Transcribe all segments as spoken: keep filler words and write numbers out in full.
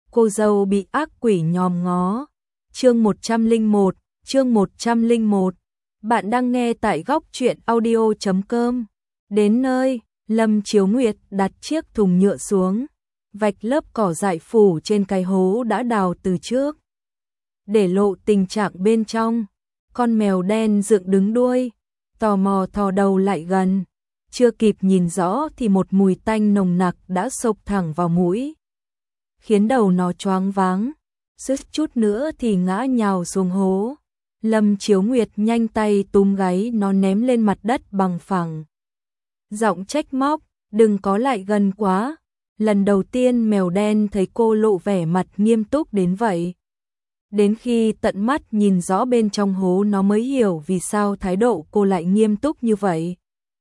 cô dâu bị ác quỷ nhòm ngó. Chương một trăm lẻ một, chương một trăm lẻ một. Bạn đang nghe tại góc truyện audio chấm com. Đến nơi, Lâm Chiếu Nguyệt đặt chiếc thùng nhựa xuống, vạch lớp cỏ dại phủ trên cái hố đã đào từ trước, để lộ tình trạng bên trong. Con mèo đen dựng đứng đuôi, tò mò thò đầu lại gần. Chưa kịp nhìn rõ thì một mùi tanh nồng nặc đã xộc thẳng vào mũi, khiến đầu nó choáng váng, suýt chút nữa thì ngã nhào xuống hố. Lâm Chiếu Nguyệt nhanh tay túm gáy nó ném lên mặt đất bằng phẳng. Giọng trách móc, đừng có lại gần quá. Lần đầu tiên mèo đen thấy cô lộ vẻ mặt nghiêm túc đến vậy. Đến khi tận mắt nhìn rõ bên trong hố nó mới hiểu vì sao thái độ cô lại nghiêm túc như vậy.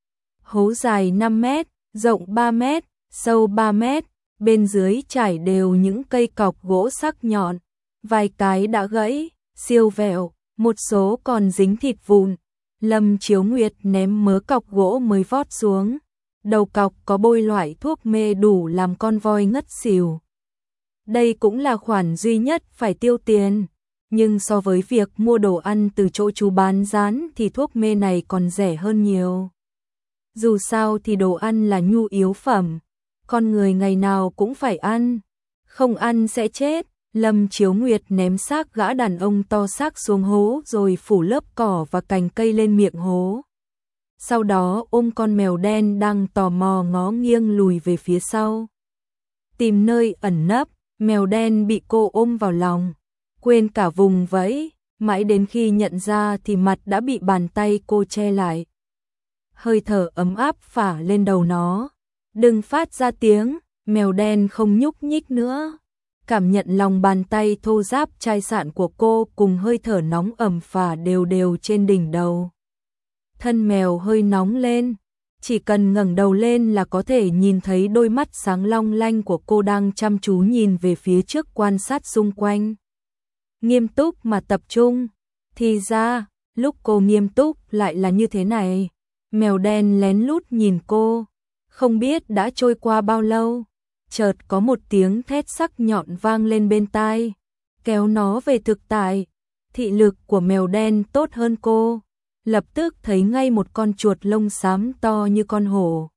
Hố dài năm mét, rộng ba mét, sâu ba mét, bên dưới trải đều những cây cọc gỗ sắc nhọn, vài cái đã gãy, siêu vẹo, một số còn dính thịt vụn. Lâm Chiếu Nguyệt ném mớ cọc gỗ mới vót xuống. Đầu cọc có bôi loại thuốc mê đủ làm con voi ngất xỉu. Đây cũng là khoản duy nhất phải tiêu tiền, nhưng so với việc mua đồ ăn từ chỗ chú bán rán thì thuốc mê này còn rẻ hơn nhiều. Dù sao thì đồ ăn là nhu yếu phẩm, con người ngày nào cũng phải ăn, không ăn sẽ chết. Lâm Chiếu Nguyệt ném xác gã đàn ông to xác xuống hố rồi phủ lớp cỏ và cành cây lên miệng hố. Sau đó ôm con mèo đen đang tò mò ngó nghiêng lùi về phía sau, tìm nơi ẩn nấp. Mèo đen bị cô ôm vào lòng, quên cả vùng vẫy, mãi đến khi nhận ra thì mặt đã bị bàn tay cô che lại. Hơi thở ấm áp phả lên đầu nó. Đừng phát ra tiếng. Mèo đen không nhúc nhích nữa, cảm nhận lòng bàn tay thô ráp chai sạn của cô cùng hơi thở nóng ẩm phả đều đều trên đỉnh đầu. Thân mèo hơi nóng lên, chỉ cần ngẩng đầu lên là có thể nhìn thấy đôi mắt sáng long lanh của cô đang chăm chú nhìn về phía trước quan sát xung quanh. Nghiêm túc mà tập trung. Thì ra, lúc cô nghiêm túc lại là như thế này. Mèo đen lén lút nhìn cô, không biết đã trôi qua bao lâu. Chợt có một tiếng thét sắc nhọn vang lên bên tai, kéo nó về thực tại. Thị lực của mèo đen tốt hơn cô, lập tức thấy ngay một con chuột lông xám to như con hổ,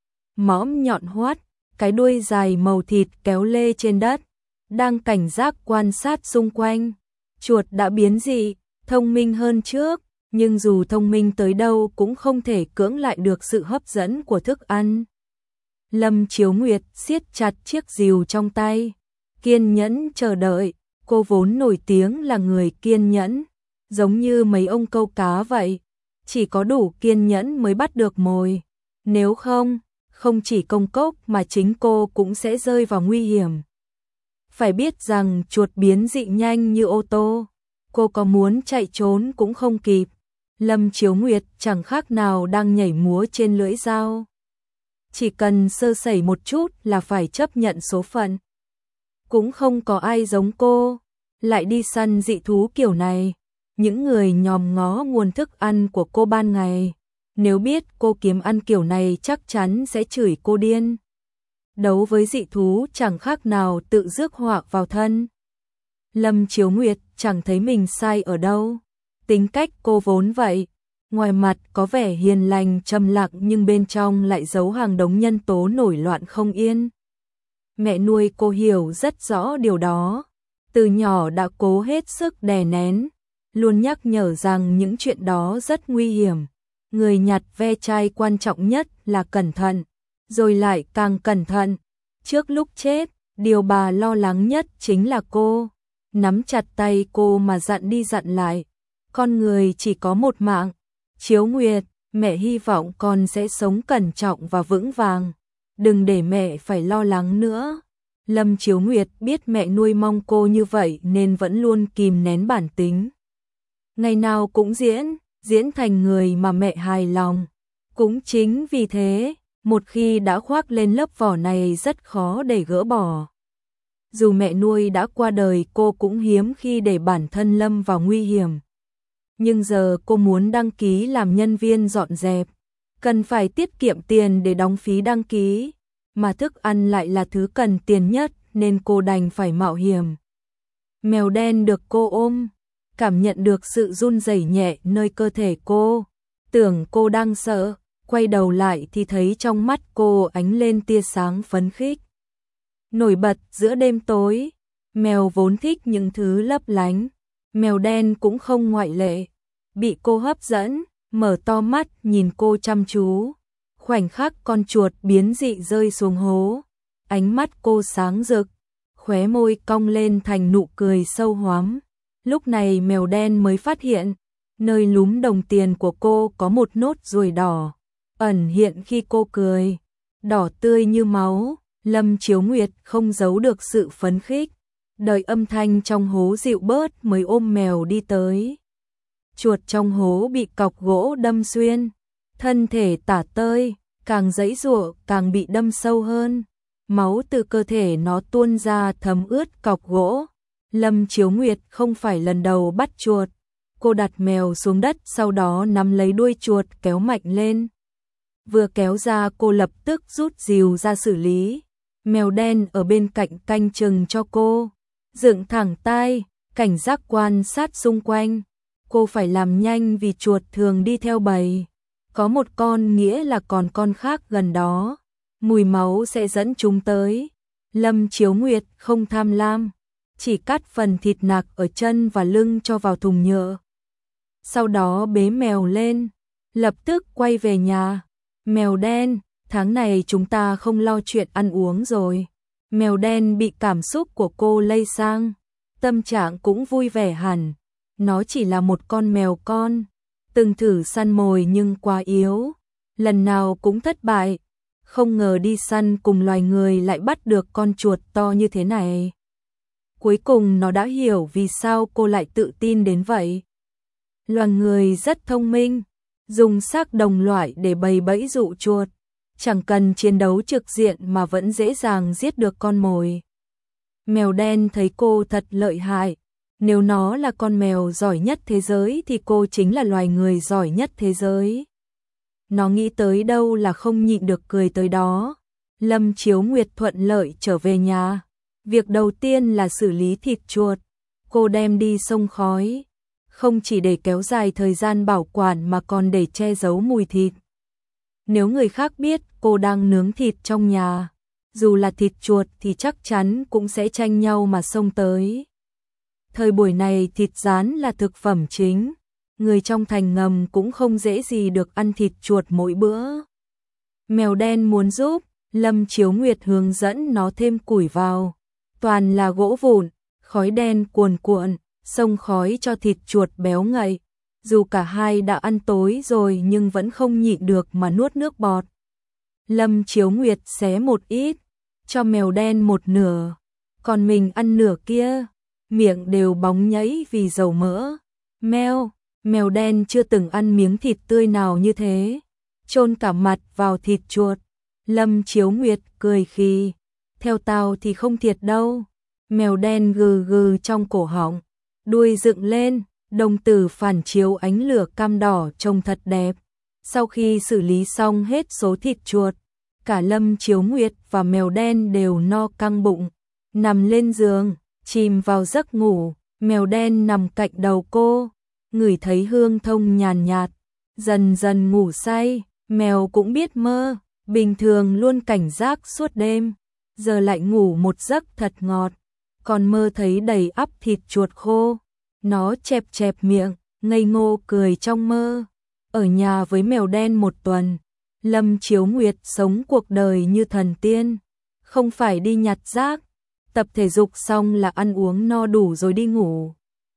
mõm nhọn hoắt, cái đuôi dài màu thịt kéo lê trên đất, đang cảnh giác quan sát xung quanh. Chuột đã biến dị, thông minh hơn trước, nhưng dù thông minh tới đâu cũng không thể cưỡng lại được sự hấp dẫn của thức ăn. Lâm Chiếu Nguyệt siết chặt chiếc rìu trong tay, kiên nhẫn chờ đợi. Cô vốn nổi tiếng là người kiên nhẫn, giống như mấy ông câu cá vậy, chỉ có đủ kiên nhẫn mới bắt được mồi. Nếu không, không chỉ công cốc mà chính cô cũng sẽ rơi vào nguy hiểm. Phải biết rằng chuột biến dị nhanh như ô tô, cô có muốn chạy trốn cũng không kịp. Lâm Chiếu Nguyệt chẳng khác nào đang nhảy múa trên lưỡi dao. Chỉ cần sơ sẩy một chút là phải chấp nhận số phận. Cũng không có ai giống cô lại đi săn dị thú kiểu này. Những người nhòm ngó nguồn thức ăn của cô ban ngày, nếu biết cô kiếm ăn kiểu này chắc chắn sẽ chửi cô điên. Đấu với dị thú chẳng khác nào tự rước họa vào thân. Lâm Chiếu Nguyệt chẳng thấy mình sai ở đâu. Tính cách cô vốn vậy, ngoài mặt có vẻ hiền lành trầm lặng nhưng bên trong lại giấu hàng đống nhân tố nổi loạn không yên. Mẹ nuôi cô hiểu rất rõ điều đó, từ nhỏ đã cố hết sức đè nén, luôn nhắc nhở rằng những chuyện đó rất nguy hiểm. Người nhặt ve chai quan trọng nhất là cẩn thận, rồi lại càng cẩn thận. Trước lúc chết, điều bà lo lắng nhất chính là cô. Nắm chặt tay cô mà dặn đi dặn lại. Con người chỉ có một mạng. Chiếu Nguyệt, mẹ hy vọng con sẽ sống cẩn trọng và vững vàng. Đừng để mẹ phải lo lắng nữa. Lâm Chiếu Nguyệt biết mẹ nuôi mong cô như vậy nên vẫn luôn kìm nén bản tính. Ngày nào cũng diễn, diễn thành người mà mẹ hài lòng. Cũng chính vì thế, một khi đã khoác lên lớp vỏ này rất khó để gỡ bỏ. Dù mẹ nuôi đã qua đời cô cũng hiếm khi để bản thân lâm vào nguy hiểm. Nhưng giờ cô muốn đăng ký làm nhân viên dọn dẹp, cần phải tiết kiệm tiền để đóng phí đăng ký, mà thức ăn lại là thứ cần tiền nhất nên cô đành phải mạo hiểm. Mèo đen được cô ôm, cảm nhận được sự run rẩy nhẹ nơi cơ thể cô, tưởng cô đang sợ, quay đầu lại thì thấy trong mắt cô ánh lên tia sáng phấn khích. Nổi bật giữa đêm tối, mèo vốn thích những thứ lấp lánh, mèo đen cũng không ngoại lệ, bị cô hấp dẫn, mở to mắt nhìn cô chăm chú. Khoảnh khắc con chuột biến dị rơi xuống hố, ánh mắt cô sáng rực, khóe môi cong lên thành nụ cười sâu hoắm. Lúc này mèo đen mới phát hiện, nơi lúm đồng tiền của cô có một nốt ruồi đỏ, ẩn hiện khi cô cười, đỏ tươi như máu. Lâm Chiếu Nguyệt không giấu được sự phấn khích, đợi âm thanh trong hố dịu bớt mới ôm mèo đi tới. Chuột trong hố bị cọc gỗ đâm xuyên, thân thể tả tơi, càng giãy giụa càng bị đâm sâu hơn, máu từ cơ thể nó tuôn ra thấm ướt cọc gỗ. Lâm Chiếu Nguyệt không phải lần đầu bắt chuột, cô đặt mèo xuống đất sau đó nắm lấy đuôi chuột kéo mạnh lên. Vừa kéo ra cô lập tức rút rìu ra xử lý. Mèo đen ở bên cạnh canh chừng cho cô, dựng thẳng tai, cảnh giác quan sát xung quanh. Cô phải làm nhanh vì chuột thường đi theo bầy, có một con nghĩa là còn con khác gần đó, mùi máu sẽ dẫn chúng tới. Lâm Chiếu Nguyệt không tham lam, chỉ cắt phần thịt nạc ở chân và lưng cho vào thùng nhựa. Sau đó bế mèo lên, lập tức quay về nhà. Mèo đen, tháng này chúng ta không lo chuyện ăn uống rồi. Mèo đen bị cảm xúc của cô lây sang, tâm trạng cũng vui vẻ hẳn. Nó chỉ là một con mèo con, từng thử săn mồi nhưng quá yếu, lần nào cũng thất bại. Không ngờ đi săn cùng loài người lại bắt được con chuột to như thế này. Cuối cùng nó đã hiểu vì sao cô lại tự tin đến vậy. Loài người rất thông minh, dùng xác đồng loại để bày bẫy dụ chuột, chẳng cần chiến đấu trực diện mà vẫn dễ dàng giết được con mồi. Mèo đen thấy cô thật lợi hại, nếu nó là con mèo giỏi nhất thế giới thì cô chính là loài người giỏi nhất thế giới. Nó nghĩ tới đâu là không nhịn được cười tới đó. Lâm Chiếu Nguyệt thuận lợi trở về nhà. Việc đầu tiên là xử lý thịt chuột. Cô đem đi xông khói, không chỉ để kéo dài thời gian bảo quản mà còn để che giấu mùi thịt. Nếu người khác biết cô đang nướng thịt trong nhà, dù là thịt chuột thì chắc chắn cũng sẽ tranh nhau mà xông tới. Thời buổi này thịt rán là thực phẩm chính, người trong thành ngầm cũng không dễ gì được ăn thịt chuột mỗi bữa. Mèo đen muốn giúp, Lâm Chiếu Nguyệt hướng dẫn nó thêm củi vào, toàn là gỗ vụn, khói đen cuồn cuộn, xông khói cho thịt chuột béo ngậy. Dù cả hai đã ăn tối rồi nhưng vẫn không nhịn được mà nuốt nước bọt. Lâm Chiếu Nguyệt xé một ít, cho mèo đen một nửa, còn mình ăn nửa kia, miệng đều bóng nhảy vì dầu mỡ. Mèo, mèo đen chưa từng ăn miếng thịt tươi nào như thế, chôn cả mặt vào thịt chuột. Lâm Chiếu Nguyệt cười khì, theo tao thì không thiệt đâu. Mèo đen gừ gừ trong cổ họng, đuôi dựng lên, đồng tử phản chiếu ánh lửa cam đỏ trông thật đẹp. Sau khi xử lý xong hết số thịt chuột, cả Lâm Chiếu Nguyệt và mèo đen đều no căng bụng, nằm lên giường, chìm vào giấc ngủ. Mèo đen nằm cạnh đầu cô, ngửi thấy hương thơm nhàn nhạt, dần dần ngủ say. Mèo cũng biết mơ, bình thường luôn cảnh giác suốt đêm, giờ lại ngủ một giấc thật ngọt, còn mơ thấy đầy ắp thịt chuột khô. Nó chẹp chẹp miệng, ngây ngô cười trong mơ. Ở nhà với mèo đen một tuần, Lâm Chiếu Nguyệt sống cuộc đời như thần tiên, không phải đi nhặt rác, tập thể dục xong là ăn uống no đủ rồi đi ngủ.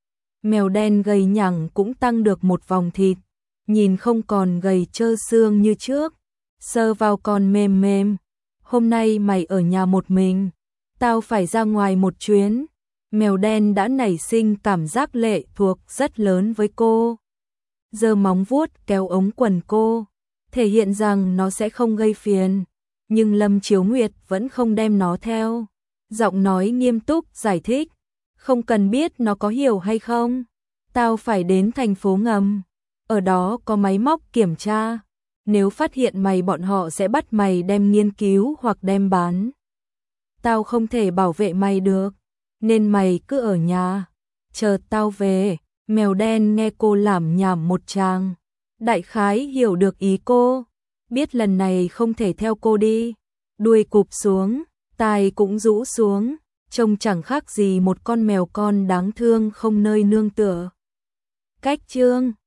Mèo đen gầy nhẳng cũng tăng được một vòng thịt, nhìn không còn gầy trơ xương như trước, sờ vào còn mềm mềm. Hôm nay mày ở nhà một mình, tao phải ra ngoài một chuyến. Mèo đen đã nảy sinh cảm giác lệ thuộc rất lớn với cô. Giơ móng vuốt kéo ống quần cô, thể hiện rằng nó sẽ không gây phiền, nhưng Lâm Chiếu Nguyệt vẫn không đem nó theo. Giọng nói nghiêm túc giải thích, không cần biết nó có hiểu hay không. Tao phải đến thành phố ngầm, ở đó có máy móc kiểm tra. Nếu phát hiện mày bọn họ sẽ bắt mày đem nghiên cứu hoặc đem bán. tao không thể bảo vệ mày được, nên mày cứ ở nhà, chờ tao về. Mèo đen nghe cô lảm nhảm một tràng, đại khái hiểu được ý cô, biết lần này không thể theo cô đi, đuôi cụp xuống, tai cũng rũ xuống, trông chẳng khác gì một con mèo con đáng thương không nơi nương tựa. Cách chương